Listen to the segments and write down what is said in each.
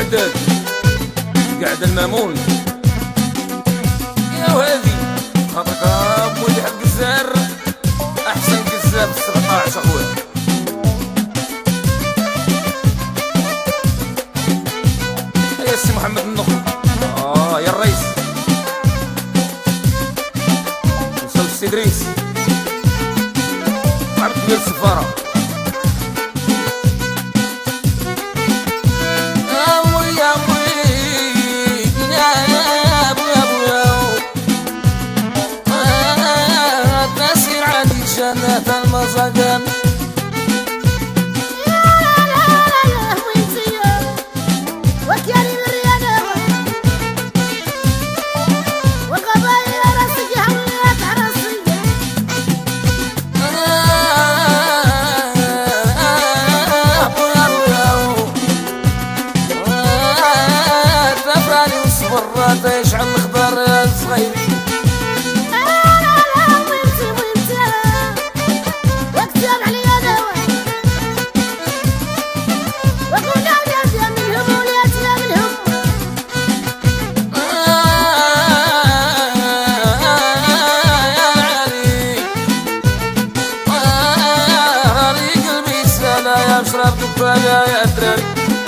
الوداد قاعد المامون يا وهادي خاطرك مولي حق الزهر احسن كذاب في 17 اخويا. يا سي محمد النقل يا الرئيس وصل السي دريس عبد كبير السفاره. جنة المصقن وكياني الريانة والقضايا راسك حولات عراسي تفراني وصبرات يشعل الخضر الصغير اشرب دبايا يا دراري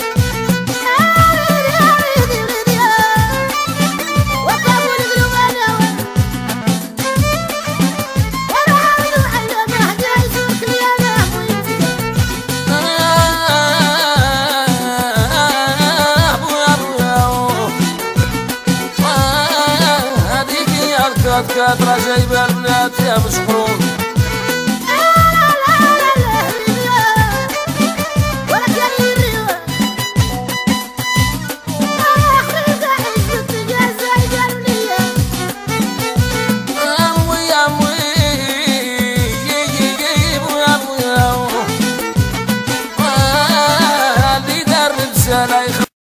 هذيك يا الكاترة جايبة البنات يا مشكرون لا